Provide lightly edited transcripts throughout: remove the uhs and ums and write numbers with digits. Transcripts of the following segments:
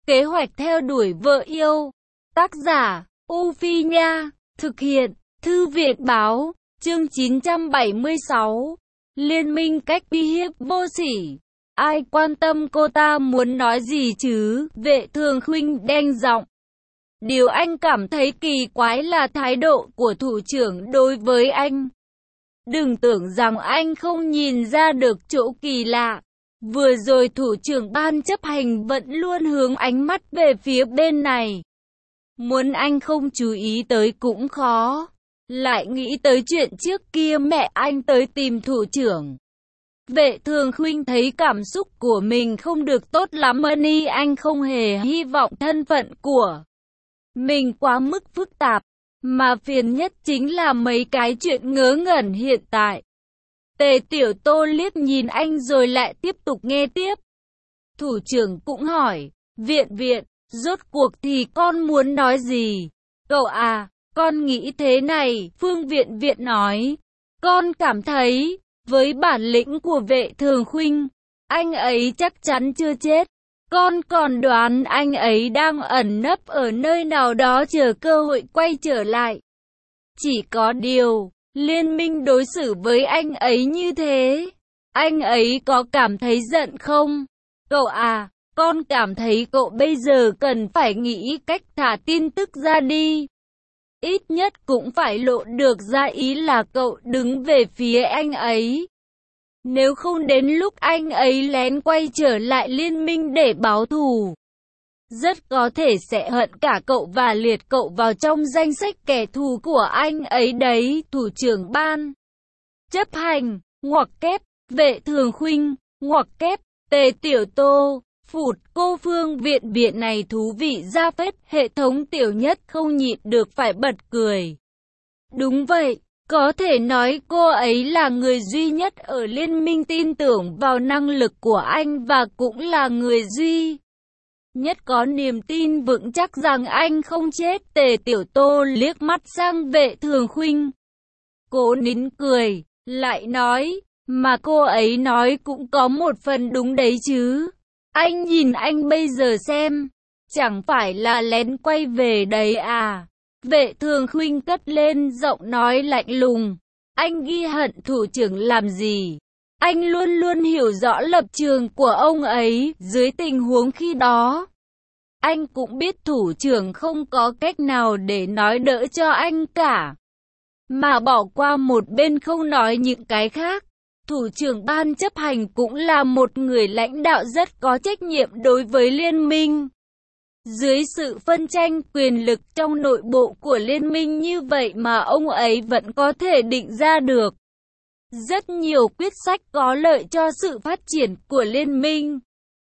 Kế hoạch theo đuổi vợ yêu. Tác giả, U Phi Nha. Thực hiện, Thư viện Báo. Chương 976. Liên minh cách uy hiếp vô sỉ. Ai quan tâm cô ta muốn nói gì chứ? Vệ Thường Khuynh đanh giọng. Điều anh cảm thấy kỳ quái là thái độ của thủ trưởng đối với anh. Đừng tưởng rằng anh không nhìn ra được chỗ kỳ lạ. Vừa rồi thủ trưởng ban chấp hành vẫn luôn hướng ánh mắt về phía bên này. Muốn anh không chú ý tới cũng khó. Lại nghĩ tới chuyện trước kia mẹ anh tới tìm thủ trưởng. Vệ Thường Khuynh thấy cảm xúc của mình không được tốt lắm, anh không hề hy vọng thân phận của mình quá mức phức tạp, mà phiền nhất chính là mấy cái chuyện ngớ ngẩn hiện tại. Tề Tiểu Tô liếc nhìn anh rồi lại tiếp tục nghe tiếp. Thủ trưởng cũng hỏi, viện, rốt cuộc thì con muốn nói gì? Cậu à, con nghĩ thế này, Phương Viện nói. Con cảm thấy, với bản lĩnh của Vệ Thường Khuynh, anh ấy chắc chắn chưa chết. Con còn đoán anh ấy đang ẩn nấp ở nơi nào đó chờ cơ hội quay trở lại. Chỉ có điều, liên minh đối xử với anh ấy như thế, anh ấy có cảm thấy giận không? Cậu à, con cảm thấy cậu bây giờ cần phải nghĩ cách thả tin tức ra đi. Ít nhất cũng phải lộ được ra ý là cậu đứng về phía anh ấy. Nếu không đến lúc anh ấy lén quay trở lại liên minh để báo thù, rất có thể sẽ hận cả cậu và liệt cậu vào trong danh sách kẻ thù của anh ấy đấy. Thủ trưởng ban chấp hành, ngoặc kép, Vệ Thường Khuynh, ngoặc kép, Tề Tiểu Tô, phụt, cô Phương Viện này thú vị ra phết. Hệ thống Tiểu Nhất không nhịn được phải bật cười. Đúng vậy, có thể nói cô ấy là người duy nhất ở liên minh tin tưởng vào năng lực của anh và cũng là người duy nhất có niềm tin vững chắc rằng anh không chết. Tề Tiểu Tô liếc mắt sang Vệ Thường Khuynh, cố nín cười, lại nói, mà cô ấy nói cũng có một phần đúng đấy chứ. Anh nhìn anh bây giờ xem, chẳng phải là lén quay về đấy à? Vệ Thường Khuynh cất lên giọng nói lạnh lùng. Anh ghi hận thủ trưởng làm gì? Anh luôn luôn hiểu rõ lập trường của ông ấy. Dưới tình huống khi đó, anh cũng biết thủ trưởng không có cách nào để nói đỡ cho anh cả, mà bỏ qua một bên không nói những cái khác. Thủ trưởng ban chấp hành cũng là một người lãnh đạo rất có trách nhiệm đối với liên minh. Dưới sự phân tranh quyền lực trong nội bộ của liên minh như vậy mà ông ấy vẫn có thể định ra được rất nhiều quyết sách có lợi cho sự phát triển của liên minh.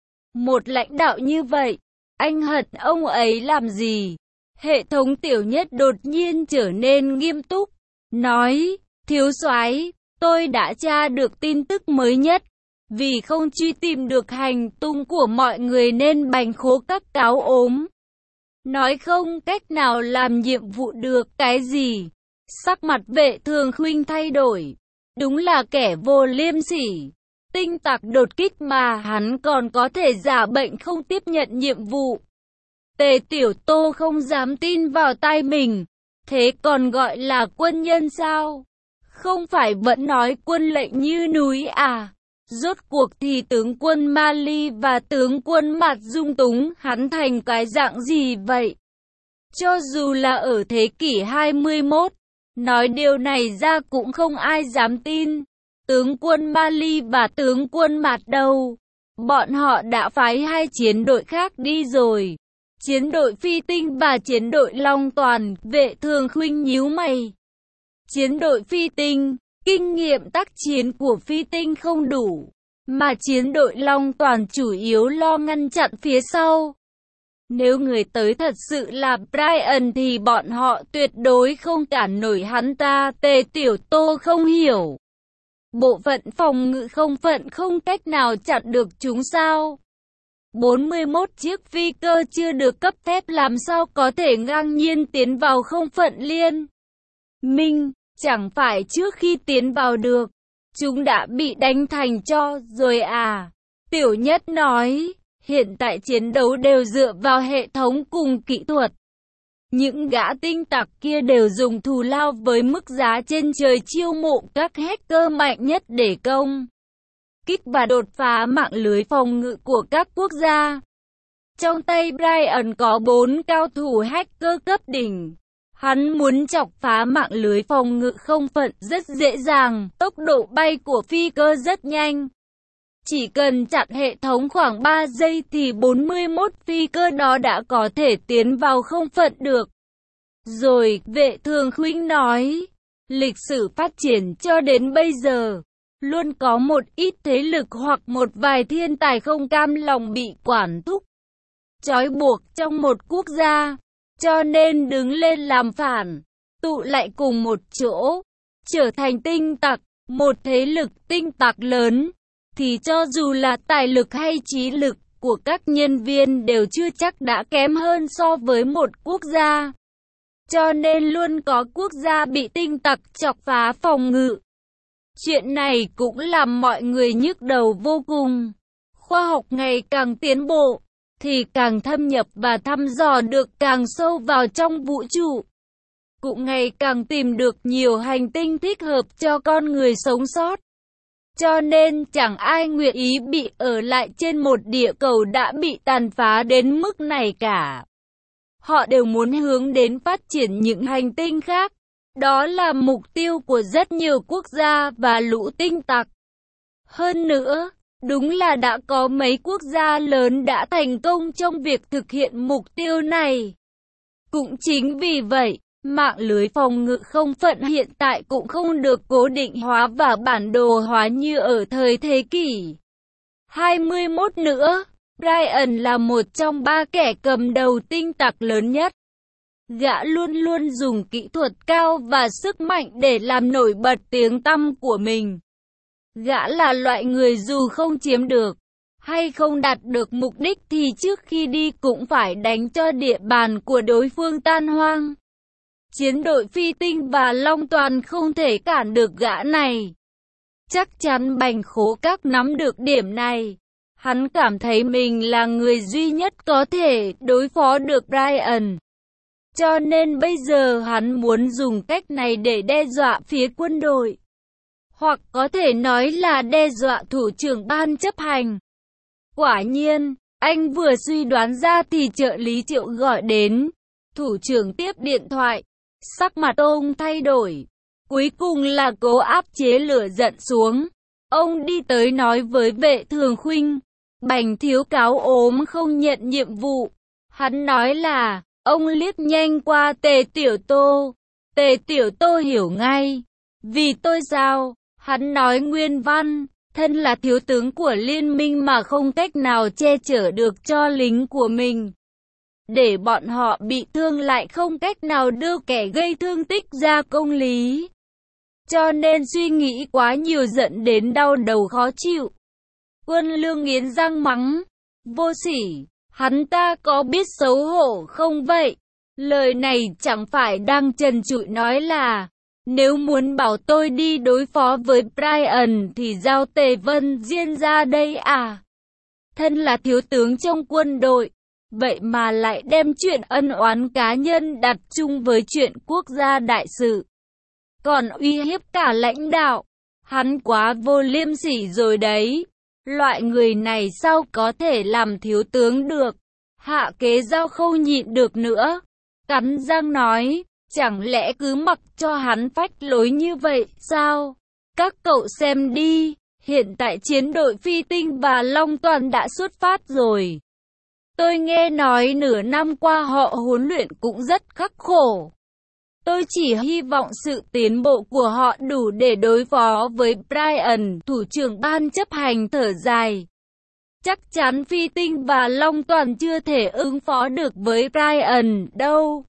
Một lãnh đạo như vậy, anh hận ông ấy làm gì? Hệ thống Tiểu Nhất đột nhiên trở nên nghiêm túc, nói, thiếu soái, tôi đã tra được tin tức mới nhất. Vì không truy tìm được hành tung của mọi người nên Bành Khố các cáo ốm, nói không cách nào làm nhiệm vụ được. Cái gì? Sắc mặt Vệ Thường Khuynh thay đổi. Đúng là kẻ vô liêm sỉ, tinh tặc đột kích mà hắn còn có thể giả bệnh không tiếp nhận nhiệm vụ. Tề Tiểu Tô không dám tin vào tai mình. Thế còn gọi là quân nhân sao? Không phải vẫn nói quân lệnh như núi à? Rốt cuộc thì tướng quân Mali và tướng quân Mạt Dung Túng hắn thành cái dạng gì vậy? Cho dù là ở thế kỷ 21, nói điều này ra cũng không ai dám tin. Tướng quân Mali và tướng quân Mạt đâu? Bọn họ đã phái hai chiến đội khác đi rồi. Chiến đội Phi Tinh và chiến đội Long Toàn. Vệ Thường Khuynh nhíu mày. Chiến đội Phi Tinh, kinh nghiệm tác chiến của Phi Tinh không đủ, mà chiến đội Long Toàn chủ yếu lo ngăn chặn phía sau. Nếu người tới thật sự là Brian thì bọn họ tuyệt đối không cản nổi hắn ta. Tề Tiểu Tô không hiểu. Bộ phận phòng ngự không cách nào chặn được chúng sao? 41 chiếc phi cơ chưa được cấp phép làm sao có thể ngang nhiên tiến vào không phận liên minh? Chẳng phải trước khi tiến vào được, chúng đã bị đánh thành tro rồi à? Tiểu Nhất nói, hiện tại chiến đấu đều dựa vào hệ thống cùng kỹ thuật. Những gã tinh tặc kia đều dùng thù lao với mức giá trên trời chiêu mộ các hacker mạnh nhất để công kích và đột phá mạng lưới phòng ngự của các quốc gia. Trong tay Brian có 4 cao thủ hacker cấp đỉnh. Hắn muốn chọc phá mạng lưới phòng ngự không phận rất dễ dàng, tốc độ bay của phi cơ rất nhanh. Chỉ cần chặn hệ thống khoảng 3 giây thì 41 phi cơ đó đã có thể tiến vào không phận được. Rồi, Vệ Thường Khuynh nói, lịch sử phát triển cho đến bây giờ, luôn có một ít thế lực hoặc một vài thiên tài không cam lòng bị quản thúc, trói buộc trong một quốc gia, cho nên đứng lên làm phản, tụ lại cùng một chỗ, trở thành tinh tặc, một thế lực tinh tặc lớn, thì cho dù là tài lực hay trí lực của các nhân viên đều chưa chắc đã kém hơn so với một quốc gia. Cho nên luôn có quốc gia bị tinh tặc chọc phá phòng ngự. Chuyện này cũng làm mọi người nhức đầu vô cùng. Khoa học ngày càng tiến bộ, thì càng thâm nhập và thăm dò được càng sâu vào trong vũ trụ. Cũng ngày càng tìm được nhiều hành tinh thích hợp cho con người sống sót. Cho nên chẳng ai nguyện ý bị ở lại trên một địa cầu đã bị tàn phá đến mức này cả. Họ đều muốn hướng đến phát triển những hành tinh khác. Đó là mục tiêu của rất nhiều quốc gia và lũ tinh tặc. Hơn nữa, đúng là đã có mấy quốc gia lớn đã thành công trong việc thực hiện mục tiêu này. Cũng chính vì vậy, mạng lưới phòng ngự không phận hiện tại cũng không được cố định hóa và bản đồ hóa như ở thời thế kỷ 21 nữa. Brian là một trong 3 kẻ cầm đầu tinh tặc lớn nhất. Gã luôn luôn dùng kỹ thuật cao và sức mạnh để làm nổi bật tiếng tăm của mình. Gã là loại người dù không chiếm được hay không đạt được mục đích thì trước khi đi cũng phải đánh cho địa bàn của đối phương tan hoang. Chiến đội Phi Tinh và Long Toàn không thể cản được gã này. Chắc chắn Bành Khố Các nắm được điểm này. Hắn cảm thấy mình là người duy nhất có thể đối phó được Brian. Cho nên bây giờ hắn muốn dùng cách này để đe dọa phía quân đội. Hoặc có thể nói là đe dọa thủ trưởng ban chấp hành. Quả nhiên, anh vừa suy đoán ra thì trợ lý Triệu gọi đến. Thủ trưởng tiếp điện thoại. Sắc mặt ông thay đổi. Cuối cùng là cố áp chế lửa giận xuống. Ông đi tới nói với Vệ Thường Khuynh. Bành thiếu cáo ốm không nhận nhiệm vụ. Hắn nói là, ông liếc nhanh qua Tề Tiểu Tô. Tề Tiểu Tô hiểu ngay. Vì tôi sao? Hắn nói nguyên văn, thân là thiếu tướng của liên minh mà không cách nào che chở được cho lính của mình. Để bọn họ bị thương lại không cách nào đưa kẻ gây thương tích ra công lý. Cho nên suy nghĩ quá nhiều dẫn đến đau đầu khó chịu. Quân Lương nghiến răng mắng, vô sỉ, hắn ta có biết xấu hổ không vậy? Lời này chẳng phải đang trần trụi nói là, nếu muốn bảo tôi đi đối phó với Brian thì giao Tề Vân Diên ra đây à? Thân là thiếu tướng trong quân đội, vậy mà lại đem chuyện ân oán cá nhân đặt chung với chuyện quốc gia đại sự. Còn uy hiếp cả lãnh đạo, hắn quá vô liêm sỉ rồi đấy. Loại người này sao có thể làm thiếu tướng được? Hạ Kế Giao không nhịn được nữa. Cắn răng nói, chẳng lẽ cứ mặc cho hắn phách lối như vậy sao? Các cậu xem đi, hiện tại chiến đội Phi Tinh và Long Toàn đã xuất phát rồi. Tôi nghe nói nửa năm qua họ huấn luyện cũng rất khắc khổ. Tôi chỉ hy vọng sự tiến bộ của họ đủ để đối phó với Brian. Thủ trưởng ban chấp hành thở dài. Chắc chắn Phi Tinh và Long Toàn chưa thể ứng phó được với Brian đâu.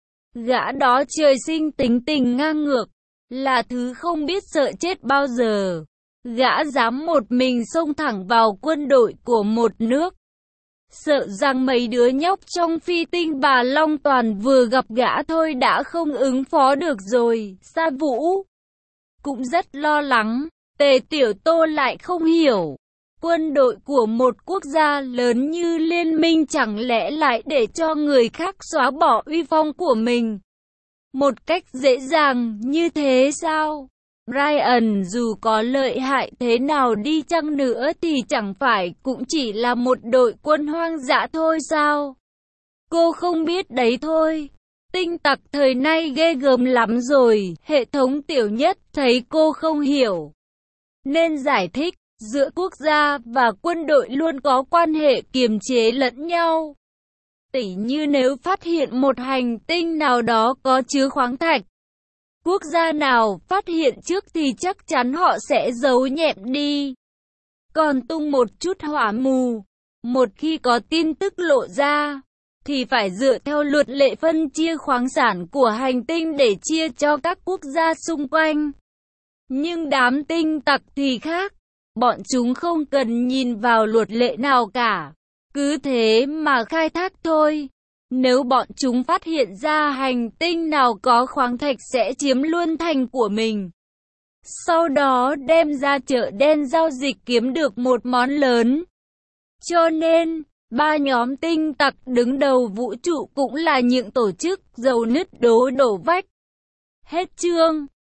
Gã đó trời sinh tính tình ngang ngược, là thứ không biết sợ chết bao giờ. Gã dám một mình xông thẳng vào quân đội của một nước. Sợ rằng mấy đứa nhóc trong Phi Tinh và Long Toàn vừa gặp gã thôi đã không ứng phó được rồi. Sa Vũ cũng rất lo lắng. Tề Tiểu Tô lại không hiểu. Quân đội của một quốc gia lớn như Liên minh chẳng lẽ lại để cho người khác xóa bỏ uy phong của mình một cách dễ dàng như thế sao? Brian dù có lợi hại thế nào đi chăng nữa thì chẳng phải cũng chỉ là một đội quân hoang dã thôi sao? Cô không biết đấy thôi. Tinh tặc thời nay ghê gớm lắm rồi, hệ thống tiểu nhất thấy cô không hiểu nên giải thích, giữa quốc gia và quân đội luôn có quan hệ kiềm chế lẫn nhau. Tỉ như nếu phát hiện một hành tinh nào đó có chứa khoáng thạch, quốc gia nào phát hiện trước thì chắc chắn họ sẽ giấu nhẹm đi. Còn tung một chút hỏa mù, một khi có tin tức lộ ra, thì phải dựa theo luật lệ phân chia khoáng sản của hành tinh để chia cho các quốc gia xung quanh. Nhưng đám tinh tặc thì khác, bọn chúng không cần nhìn vào luật lệ nào cả, cứ thế mà khai thác thôi. Nếu bọn chúng phát hiện ra hành tinh nào có khoáng thạch sẽ chiếm luôn thành của mình. Sau đó đem ra chợ đen giao dịch kiếm được một món lớn. Cho nên, ba nhóm tinh tặc đứng đầu vũ trụ cũng là những tổ chức dầu nứt đổ vách. Hết chương.